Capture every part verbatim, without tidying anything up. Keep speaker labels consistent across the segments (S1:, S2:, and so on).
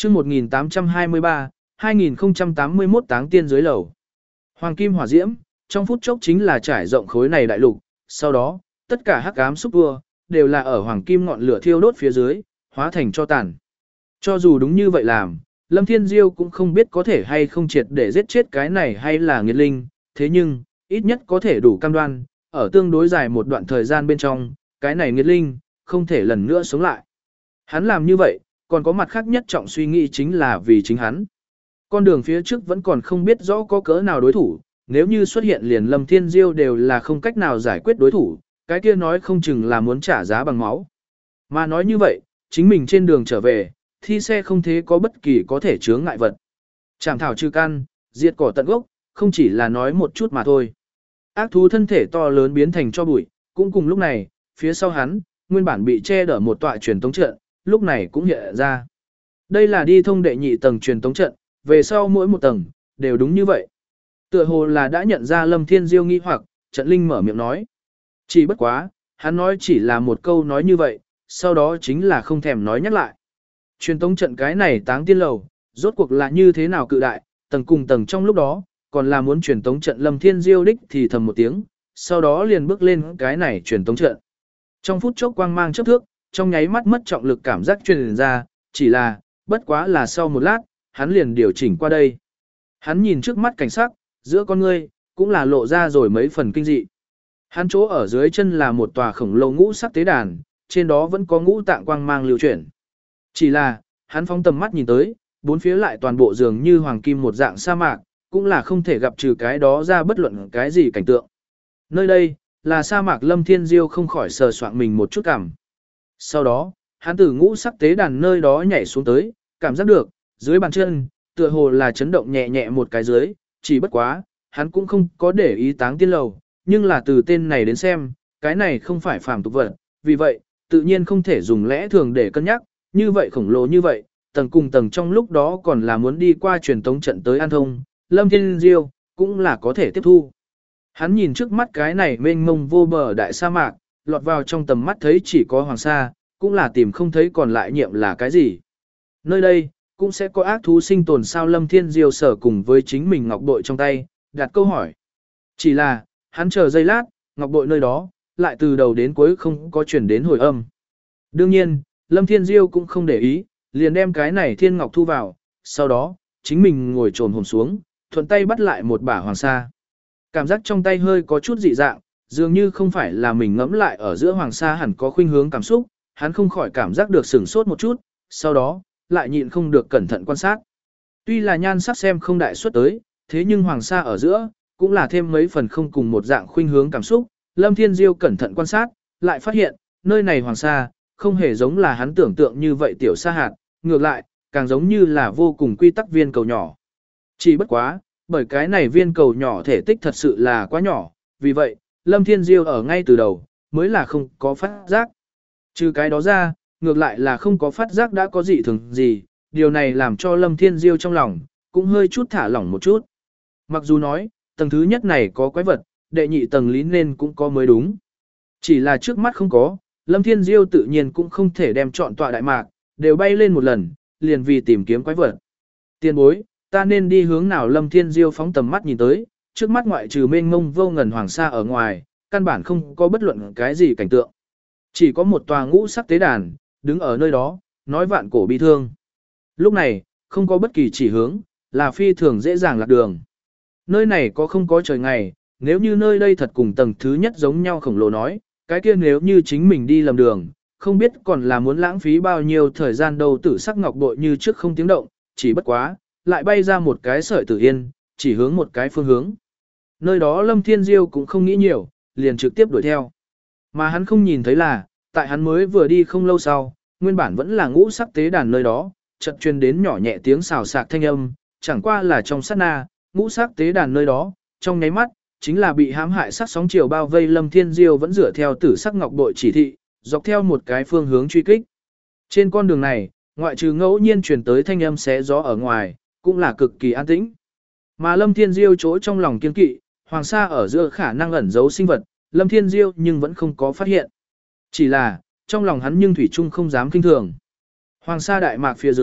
S1: chương một nghìn tám trăm hai mươi ba, hai nghìn không trăm tám mươi mốt táng tiên dưới lầu. Hoàng kim hỏa diễm, trong phút chốc chính là trải rộng khối này đại lục, sau đó, tất cả hắc ám xúc vua, đều là ở hoàng kim ngọn lửa thiêu đốt phía dưới, hóa thành cho tàn. Cho dù đúng như vậy làm, Lâm Thiên Diêu cũng không biết có thể hay không triệt để giết chết cái này hay là nghiệt linh, thế nhưng, ít nhất có thể đủ cam đoan, ở tương đối dài một đoạn thời gian bên trong, cái này nghiệt linh, không thể lần nữa sống lại. Hắn làm như vậy, còn có mặt khác nhất trọng suy nghĩ chính là vì chính hắn. Con đường phía trước vẫn còn không biết rõ có cỡ nào đối thủ, nếu như xuất hiện liền Lâm Thiên Diêu đều là không cách nào giải quyết đối thủ, cái kia nói không chừng là muốn trả giá bằng máu. Mà nói như vậy, chính mình trên đường trở về, thi xe không thế có bất kỳ có thể chướng ngại vật. Chảm thảo trừ căn, diệt cỏ tận gốc, không chỉ là nói một chút mà thôi. Ác thú thân thể to lớn biến thành cho bụi, cũng cùng lúc này, phía sau hắn, nguyên bản bị che đỡ một tọa truyền tống trận, lúc này cũng hiện ra. Đây là đi thông đệ nhị tầng truyền tống trận, về sau mỗi một tầng, đều đúng như vậy. Tựa hồ là đã nhận ra Lâm Thiên Diêu nghi hoặc, trận linh mở miệng nói. Chỉ bất quá, hắn nói chỉ là một câu nói như vậy, sau đó chính là không thèm nói nhắc lại. Truyền tống trận cái này táng tiên lầu, rốt cuộc là như thế nào cự đại, tầng cùng tầng trong lúc đó, còn là muốn truyền tống trận Lâm Thiên Diêu đích thì thầm một tiếng, sau đó liền bước lên cái này truyền tống trận. Trong phút chốc quang mang chớp thước, trong nháy mắt mất trọng lực cảm giác truyền ra, chỉ là, bất quá là sau một lát, hắn liền điều chỉnh qua đây. Hắn nhìn trước mắt cảnh sắc, giữa con ngươi, cũng là lộ ra rồi mấy phần kinh dị. Hắn chỗ ở dưới chân là một tòa khổng lồ ngũ sắc tế đàn, trên đó vẫn có ngũ tạng quang mang lưu chuyển. Chỉ là, hắn phóng tầm mắt nhìn tới, bốn phía lại toàn bộ dường như hoàng kim một dạng sa mạc, cũng là không thể gặp trừ cái đó ra bất luận cái gì cảnh tượng. Nơi đây, là sa mạc Lâm Thiên Diêu không khỏi sờ soạng mình một chút cảm. Sau đó, hắn từ ngũ sắc tế đàn nơi đó nhảy xuống tới, cảm giác được, dưới bàn chân, tựa hồ là chấn động nhẹ nhẹ một cái dưới, chỉ bất quá, hắn cũng không có để ý táng tiên lầu, nhưng là từ tên này đến xem, cái này không phải phàm tục vật, vì vậy, tự nhiên không thể dùng lẽ thường để cân nhắc, như vậy khổng lồ như vậy, tầng cùng tầng trong lúc đó còn là muốn đi qua truyền tống trận tới An Thông, Lâm Thiên Diêu, cũng là có thể tiếp thu. Hắn nhìn trước mắt cái này mênh mông vô bờ đại sa mạc, lọt vào trong tầm mắt thấy chỉ có hoàng sa, cũng là tìm không thấy còn lại nhiệm là cái gì. Nơi đây, cũng sẽ có ác thú sinh tồn sao Lâm Thiên Diêu sở cùng với chính mình ngọc bội trong tay, đặt câu hỏi. Chỉ là, hắn chờ giây lát, ngọc bội nơi đó, lại từ đầu đến cuối không có chuyển đến hồi âm. Đương nhiên, Lâm Thiên Diêu cũng không để ý, liền đem cái này thiên ngọc thu vào, sau đó, chính mình ngồi trồn hồn xuống, thuận tay bắt lại một bả hoàng sa. Cảm giác trong tay hơi có chút dị dạng, dường như không phải là mình ngẫm lại ở giữa hoàng sa hẳn có khuynh hướng cảm xúc, hắn không khỏi cảm giác được sửng sốt một chút, sau đó, lại nhịn không được cẩn thận quan sát. Tuy là nhan sắc xem không đại xuất tới, thế nhưng hoàng sa ở giữa, cũng là thêm mấy phần không cùng một dạng khuynh hướng cảm xúc, Lâm Thiên Diêu cẩn thận quan sát, lại phát hiện, nơi này hoàng sa, không hề giống là hắn tưởng tượng như vậy tiểu sa hạt, ngược lại, càng giống như là vô cùng quy tắc viên cầu nhỏ. Chỉ bất quá, bởi cái này viên cầu nhỏ thể tích thật sự là quá nhỏ, vì vậy, Lâm Thiên Diêu ở ngay từ đầu, mới là không có phát giác. Trừ cái đó ra, ngược lại là không có phát giác đã có gì thường gì, điều này làm cho Lâm Thiên Diêu trong lòng, cũng hơi chút thả lỏng một chút. Mặc dù nói, tầng thứ nhất này có quái vật, đệ nhị tầng lý nên cũng có mới đúng. Chỉ là trước mắt không có, Lâm Thiên Diêu tự nhiên cũng không thể đem chọn tọa đại mạc, đều bay lên một lần, liền vì tìm kiếm quái vật. Tiên bối, ta nên đi hướng nào Lâm Thiên Diêu phóng tầm mắt nhìn tới, trước mắt ngoại trừ mênh mông vô ngần hoàng sa ở ngoài, căn bản không có bất luận cái gì cảnh tượng. Chỉ có một tòa ngũ sắc tế đàn, đứng ở nơi đó, nói vạn cổ bi thương. Lúc này, không có bất kỳ chỉ hướng, là phi thường dễ dàng lạc đường. Nơi này có không có trời ngày, nếu như nơi đây thật cùng tầng thứ nhất giống nhau khổng lồ nói, cái kia nếu như chính mình đi lầm đường, không biết còn là muốn lãng phí bao nhiêu thời gian đâu tử sắc ngọc bội như trước không tiếng động, chỉ bất quá, lại bay ra một cái sợi tử yên, chỉ hướng một cái phương hướng. Nơi đó Lâm Thiên Diêu cũng không nghĩ nhiều, liền trực tiếp đuổi theo. Mà hắn không nhìn thấy là, tại hắn mới vừa đi không lâu sau, nguyên bản vẫn là ngũ sắc tế đàn nơi đó, chợt truyền đến nhỏ nhẹ tiếng xào xạc thanh âm, chẳng qua là trong sát na, ngũ sắc tế đàn nơi đó, trong nháy mắt, chính là bị hãm hại sắc sóng chiều bao vây Lâm Thiên Diêu vẫn dựa theo tử sắc ngọc bội chỉ thị, dọc theo một cái phương hướng truy kích. Trên con đường này, ngoại trừ ngẫu nhiên truyền tới thanh âm xé gió ở ngoài, cũng là cực kỳ an tĩnh. Mà Lâm Thiên Diêu chỗ trong lòng kiên kỵ, hoàng sa ở giữa khả năng ẩn giấu sinh vật, Lâm Thiên Diêu nhưng vẫn không có phát hiện. Chỉ là, trong lòng hắn nhưng thủy chung không dám kinh thường. Hoàng sa đại mạc phía dưới,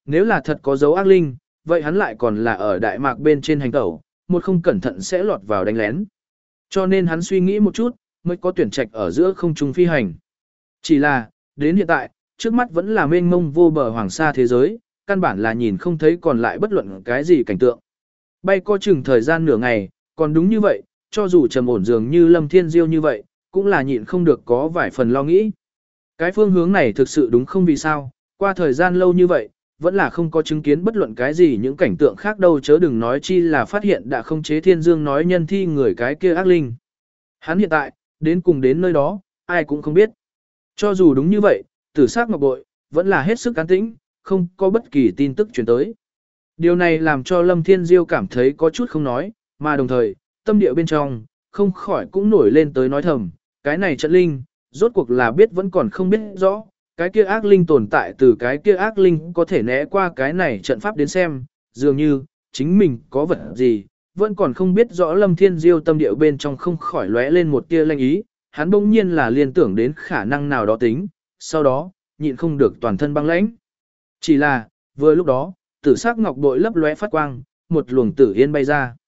S1: Nếu là thật có dấu ác linh, vậy hắn lại còn là ở Đại Mạc bên trên hành tẩu, một không cẩn thận sẽ lọt vào đánh lén. Cho nên hắn suy nghĩ một chút, mới có tuyển trạch ở giữa không trung phi hành. Chỉ là, đến hiện tại, trước mắt vẫn là mênh mông vô bờ hoàng sa thế giới, căn bản là nhìn không thấy còn lại bất luận cái gì cảnh tượng. Bay co chừng thời gian nửa ngày, còn đúng như vậy, cho dù trầm ổn dường như Lâm Thiên Diêu như vậy, cũng là nhịn không được có vài phần lo nghĩ. Cái phương hướng này thực sự đúng không vì sao, qua thời gian lâu như vậy, vẫn là không có chứng kiến bất luận cái gì những cảnh tượng khác đâu chớ đừng nói chi là phát hiện đã không chế thiên dương nói nhân thi người cái kia ác linh. Hắn hiện tại, đến cùng đến nơi đó, ai cũng không biết. Cho dù đúng như vậy, tử sắc ngọc bội, vẫn là hết sức cán tĩnh, không có bất kỳ tin tức truyền tới. Điều này làm cho Lâm Thiên Diêu cảm thấy có chút không nói, mà đồng thời, tâm địa bên trong, không khỏi cũng nổi lên tới nói thầm, cái này trận linh, rốt cuộc là biết vẫn còn không biết rõ, cái kia ác linh tồn tại từ cái kia ác linh có thể né qua cái này trận pháp đến xem, dường như, chính mình có vật gì, vẫn còn không biết rõ. Lâm Thiên Diêu tâm địa bên trong không khỏi lóe lên một tia lanh ý, hắn bỗng nhiên là liên tưởng đến khả năng nào đó tính, sau đó, nhịn không được toàn thân băng lãnh. Chỉ là, vừa lúc đó, tử sắc ngọc bội lấp lóe phát quang, một luồng tử yên bay ra.